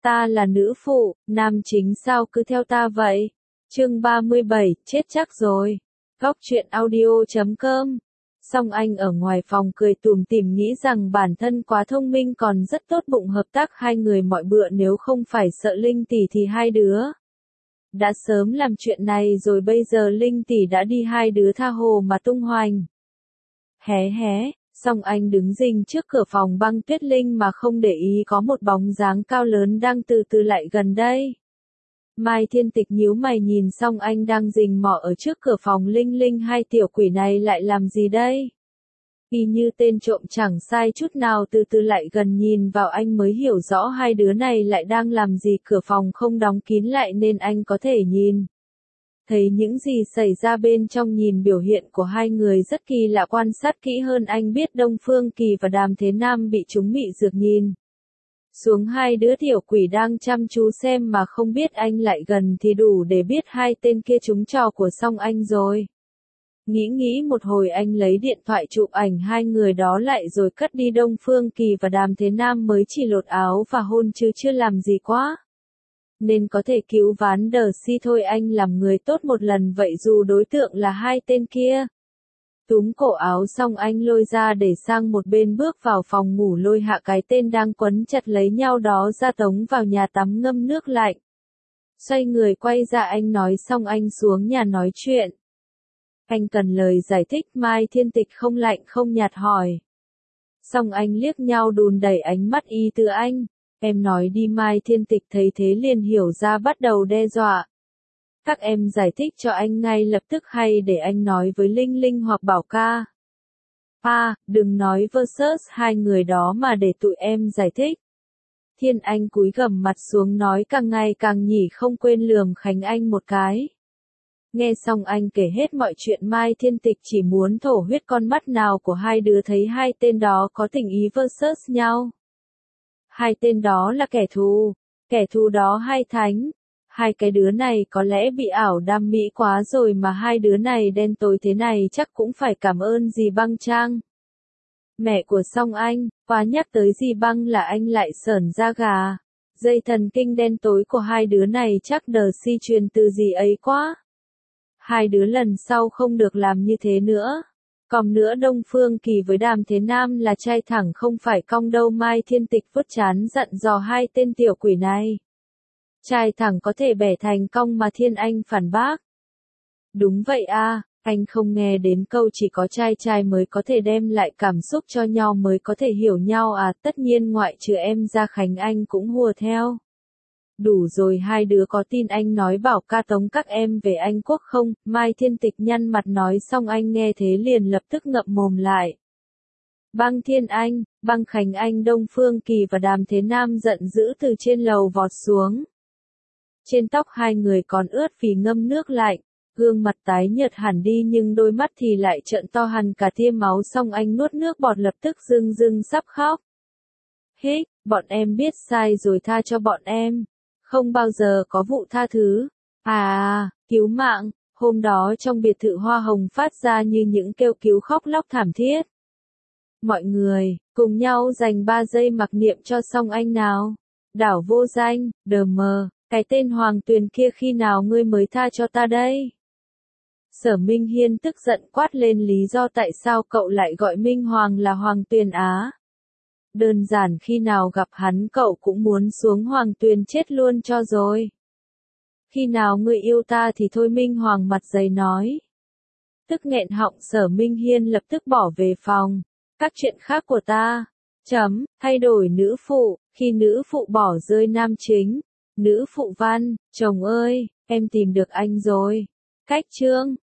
Ta là nữ phụ, nam chính sao cứ theo ta vậy? Chương 37, chết chắc rồi. Góc truyện audio.com. Song Anh ở ngoài phòng cười tủm tỉm nghĩ rằng bản thân quá thông minh còn rất tốt bụng hợp tác hai người mọi bữa, nếu không phải sợ Linh tỷ thì hai đứa đã sớm làm chuyện này rồi, bây giờ Linh tỷ đã đi hai đứa tha hồ mà tung hoành. Hé hé, Song Anh đứng rình trước cửa phòng Băng Tuyết Linh mà không để ý có một bóng dáng cao lớn đang từ từ lại gần đây. Mai Thiên Tịch nhíu mày nhìn Song Anh đang rình mò ở trước cửa phòng Linh Linh, hai tiểu quỷ này lại làm gì đây? Y như tên trộm chẳng sai chút nào, từ từ lại gần nhìn vào anh mới hiểu rõ hai đứa này lại đang làm gì. Cửa phòng không đóng kín lại nên anh có thể nhìn thấy những gì xảy ra bên trong. Nhìn biểu hiện của hai người rất kỳ lạ, quan sát kỹ hơn anh biết Đông Phương Kỳ và Đàm Thế Nam bị chúng mị dược. Nhìn xuống hai đứa tiểu quỷ đang chăm chú xem mà không biết anh lại gần thì đủ để biết hai tên kia trúng trò của Song Anh rồi. Nghĩ một hồi anh lấy điện thoại chụp ảnh hai người đó lại rồi cất đi. Đông Phương Kỳ và Đàm Thế Nam mới chỉ lột áo và hôn chứ chưa làm gì quá nên có thể cứu vãn đờ si thôi. Anh làm người tốt một lần vậy dù đối tượng là hai tên kia. Túm cổ áo xong anh lôi ra để sang một bên, bước vào phòng ngủ lôi hạ cái tên đang quấn chặt lấy nhau đó ra, tống vào nhà tắm ngâm nước lạnh. Xoay người quay ra anh nói xong anh xuống nhà nói chuyện. Anh cần lời giải thích. Mai Thiên Tịch không lạnh không nhạt hỏi. Xong anh liếc nhau đùn đẩy ánh mắt y từ anh. Em nói đi. Mai Thiên Tịch thấy thế liền hiểu ra, bắt đầu đe dọa. Các em giải thích cho anh ngay lập tức hay để anh nói với Linh Linh hoặc Bảo Ca? Đừng nói versus hai người đó mà để tụi em giải thích. Thiên Anh cúi gằm mặt xuống nói càng ngày càng nhỉ, không quên lườm Khánh Anh một cái. Nghe xong anh kể hết mọi chuyện. Mai Thiên Tịch chỉ muốn thổ huyết, con mắt nào của hai đứa thấy hai tên đó có tình ý versus nhau. Hai tên đó là kẻ thù đó hai thánh. Hai cái đứa này có lẽ bị ảo đam mỹ quá rồi, mà hai đứa này đen tối thế này chắc cũng phải cảm ơn dì Băng Trang, mẹ của Song Anh. Quá nhắc tới dì Băng là anh lại sởn da gà. Dây thần kinh đen tối của hai đứa này chắc đờ si truyền từ dì ấy quá. Hai đứa lần sau không được làm như thế nữa. Còn nữa, Đông Phương Kỳ với Đàm Thế Nam là trai thẳng không phải cong đâu. Mai Thiên Tịch vuốt trán dặn dò hai tên tiểu quỷ này. Trai thẳng có thể bẻ thành cong mà. Thiên Anh phản bác. Đúng vậy anh không nghe đến câu chỉ có trai mới có thể đem lại cảm xúc cho nhau, mới có thể hiểu nhau tất nhiên ngoại trừ em ra. Khánh Anh cũng hùa theo. Đủ rồi, hai đứa có tin anh nói Bảo Ca tống các em về Anh Quốc không? Mai Thiên Tịch nhăn mặt nói xong anh nghe thế liền lập tức ngậm mồm lại. Băng Thiên Anh, Băng Khánh Anh, Đông Phương Kỳ và Đàm Thế Nam giận dữ từ trên lầu vọt xuống. Trên tóc hai người còn ướt vì ngâm nước lạnh, gương mặt tái nhợt hẳn đi nhưng đôi mắt thì lại trợn to hằn cả tia máu. Xong anh nuốt nước bọt lập tức rưng sắp khóc. Hích, bọn em biết sai rồi, tha cho bọn em. Không bao giờ có vụ tha thứ. Cứu mạng. Hôm đó trong biệt thự hoa hồng phát ra như những kêu cứu khóc lóc thảm thiết. Mọi người, cùng nhau dành 3 giây mặc niệm cho Song Anh nào. Đảo vô danh, đờ mờ, cái tên Hoàng Tuyền kia khi nào ngươi mới tha cho ta đây? Sở Minh Hiên tức giận quát lên lý do tại sao cậu lại gọi Minh Hoàng là Hoàng Tuyền á. Đơn giản khi nào gặp hắn cậu cũng muốn xuống Hoàng Tuyền chết luôn cho rồi. Khi nào ngươi yêu ta thì thôi. Minh Hoàng mặt dày nói. Tức nghẹn họng, Sở Minh Hiên lập tức bỏ về phòng. Các chuyện khác của ta. Thay đổi nữ phụ, khi nữ phụ bỏ rơi nam chính. Nữ phụ văn, chồng ơi, em tìm được anh rồi. Cách chương.